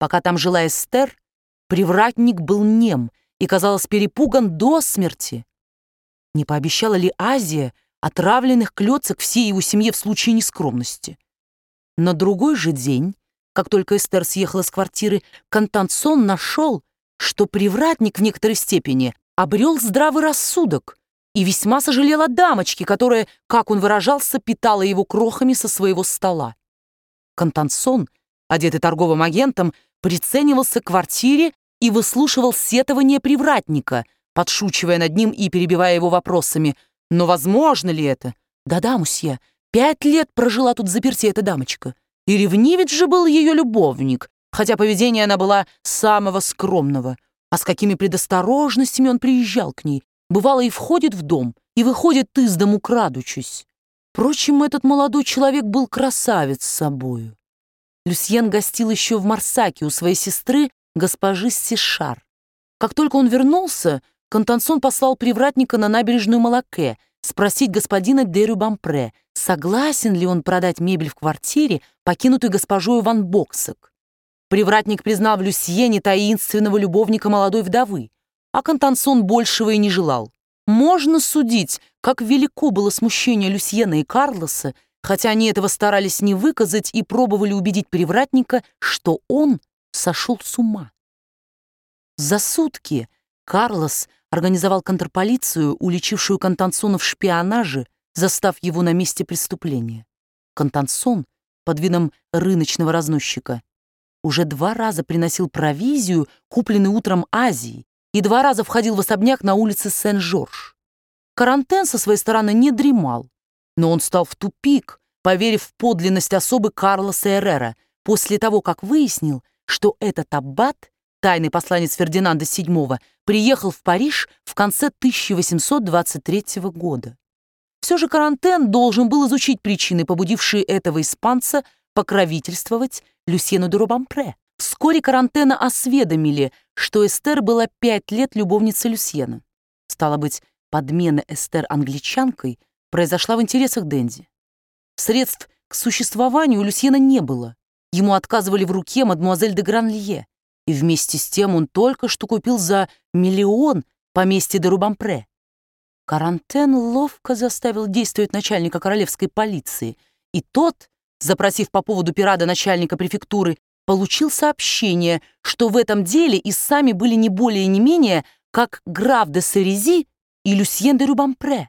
Пока там жила Эстер, привратник был нем и, казалось, перепуган до смерти. Не пообещала ли Азия отравленных клёцок всей его семье в случае нескромности? На другой же день, как только Эстер съехала с квартиры, Контансон нашел, что привратник в некоторой степени обрел здравый рассудок и весьма сожалел о дамочке, которая, как он выражался, питала его крохами со своего стола. Контансон, одетый торговым агентом, приценивался к квартире и выслушивал сетование привратника, подшучивая над ним и перебивая его вопросами. «Но возможно ли это? Да-да, мусье, 5 лет прожила тут взаперти эта дамочка. И ревнивец же был ее любовник, хотя поведение она была самого скромного. А с какими предосторожностями он приезжал к ней. Бывало, и входит в дом, и выходит из дому, крадучись. Впрочем, этот молодой человек был красавец с собою». Люсьен гостил еще в Марсаке у своей сестры, госпожи Сишар. Как только он вернулся, Контансон послал привратника на набережную Малаке спросить господина де Рюбампре, согласен ли он продать мебель в квартире, покинутой госпожою Ван Боксек. Привратник признал в Люсьене таинственного любовника молодой вдовы, а Контансон большего и не желал. Можно судить, как велико было смущение Люсьена и Карлоса, хотя они этого старались не выказать и пробовали убедить привратника, что он сошел с ума. За сутки Карлос организовал контрполицию, уличившую Контансона в шпионаже, застав его на месте преступления. Контансон, под видом рыночного разносчика, уже 2 раза приносил провизию, купленную утром Азии, и 2 раза входил в особняк на улице Сен-Жорж. Карантен со своей стороны не дремал, но он стал в тупик, поверив в подлинность особы Карлоса Эррера, после того, как выяснил, что этот аббат, тайный посланец Фердинанда VII, приехал в Париж в конце 1823 года. Все же Карантен должен был изучить причины, побудившие этого испанца покровительствовать Люсьену де Рюбампре. Вскоре Карантена осведомили, что Эстер была 5 лет любовницей Люсьена. Стало быть, подмена Эстер англичанкой произошла в интересах Денди. Средств к существованию у Люсьена не было. Ему отказывали в руке мадемуазель де Гранлье, и вместе с тем он только что купил за 1 миллион поместье де Рюбампре. Карантен ловко заставил действовать начальника королевской полиции, и тот, запросив по поводу пирада начальника префектуры, получил сообщение, что в этом деле и сами были не более и не менее, как граф де Серези и Люсьен де Рюбампре.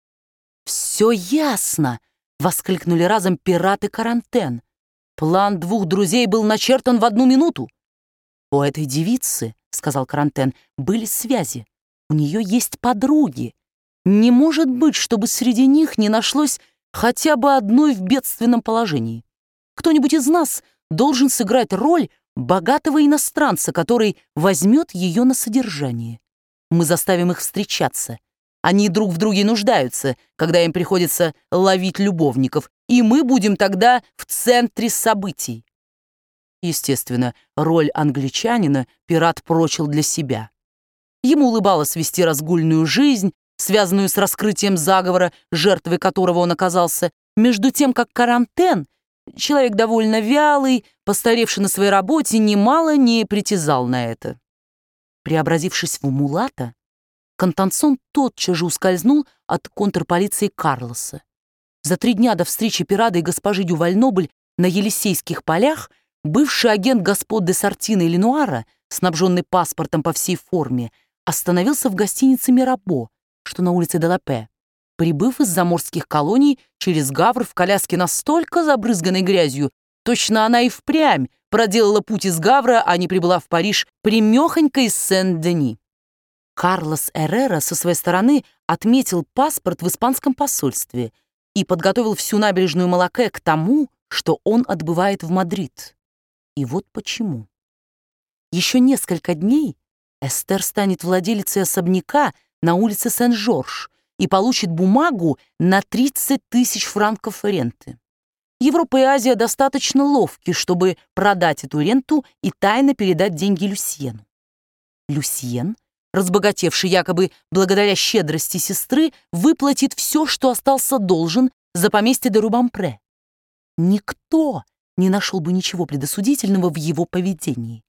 «Все ясно!» — воскликнули разом пираты Карантен. План 2 друзей был начертан в 1 минуту. «У этой девицы, — сказал Карантен, — были связи. У нее есть подруги. Не может быть, чтобы среди них не нашлось хотя бы одной в бедственном положении. Кто-нибудь из нас должен сыграть роль богатого иностранца, который возьмет ее на содержание. Мы заставим их встречаться. Они друг в друге нуждаются, когда им приходится ловить любовников, и мы будем тогда в центре событий». Естественно, роль англичанина пират прочил для себя. Ему улыбалось вести разгульную жизнь, связанную с раскрытием заговора, жертвой которого он оказался, между тем, как Карантен, человек довольно вялый, постаревший на своей работе, немало не притязал на это. Преобразившись в мулата, Контансон тотчас же ускользнул от контрполиции Карлоса. За 3 дня до встречи пирата и госпожи Дювальнобль на Елисейских полях бывший агент господ де Сартина и Ленуара, снабженный паспортом по всей форме, остановился в гостинице «Мирабо», что на улице Делапе, прибыв из заморских колоний через Гавр в коляске настолько забрызганной грязью, точно она и впрямь проделала путь из Гавра, а не прибыла в Париж прямехонько из Сен-Дени. Карлос Эррера со своей стороны отметил паспорт в испанском посольстве и подготовил всю набережную Малаке к тому, что он отбывает в Мадрид. И вот почему. Еще несколько дней Эстер станет владелицей особняка на улице Сен-Жорж и получит бумагу на 30 000 франков ренты. Европа и Азия достаточно ловки, чтобы продать эту ренту и тайно передать деньги Люсьену. Люсьен, разбогатевший якобы благодаря щедрости сестры, выплатит все, что остался должен за поместье де Рюбампре. Никто не нашел бы ничего предосудительного в его поведении.